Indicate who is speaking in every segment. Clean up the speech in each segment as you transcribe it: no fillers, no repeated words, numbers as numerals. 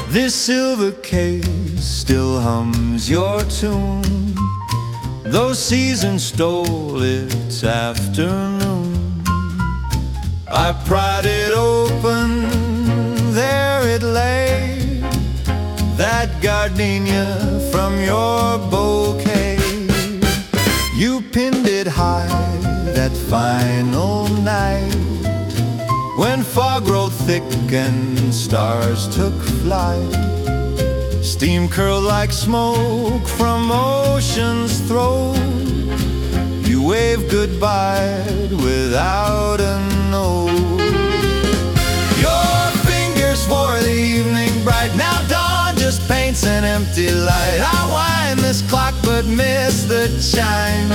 Speaker 1: This silver case still hums your tune, though season stole its afternoon. I pried it open, there it lay, that gardenia from your bouquet. You pinned it high that final night, when fog rolled thick and stars took flight. Steam curled like smoke from ocean's throat. You waved goodbye without a note. Your fingers wore the evening bright. Now dawn just paints an empty light. I wind this clock but miss the chime.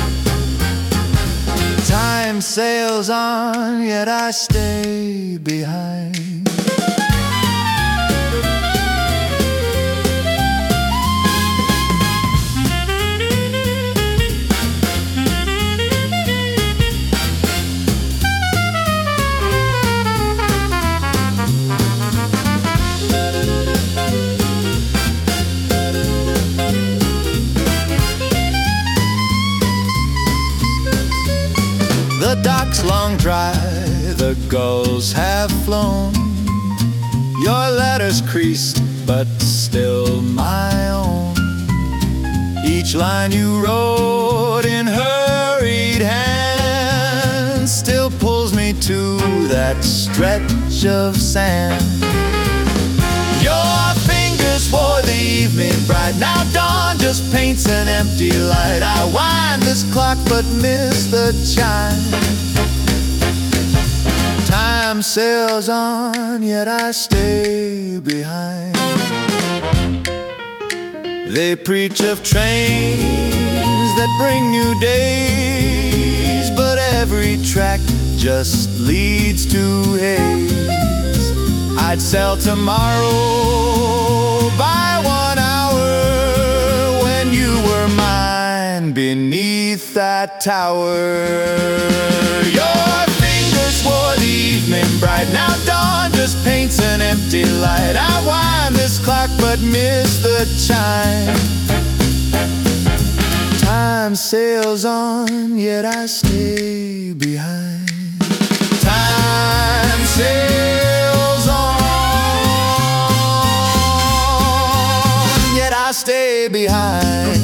Speaker 1: Time sails on, yet I stay behind. The dock's long dry, the gulls have flown. Your letters creased, but still my own. Each line you wrote in hurried hand still pulls me to that stretch of sand. Your fingers wore the evening bright. Now dawn just paints an empty light. I wind this clock but miss the chime. Time sails on, yet I stay behind. They preach of trains that bring new days, but every track just leads to haze. I'd sell tomorrow by 1 hour, when you were mine beneath that tower. Your fingers wore the evening bright. Now dawn just paints an empty light. I wind this clock but miss the chime. Time sails on, yet I stay behind. Time sails on, yet I stay behind.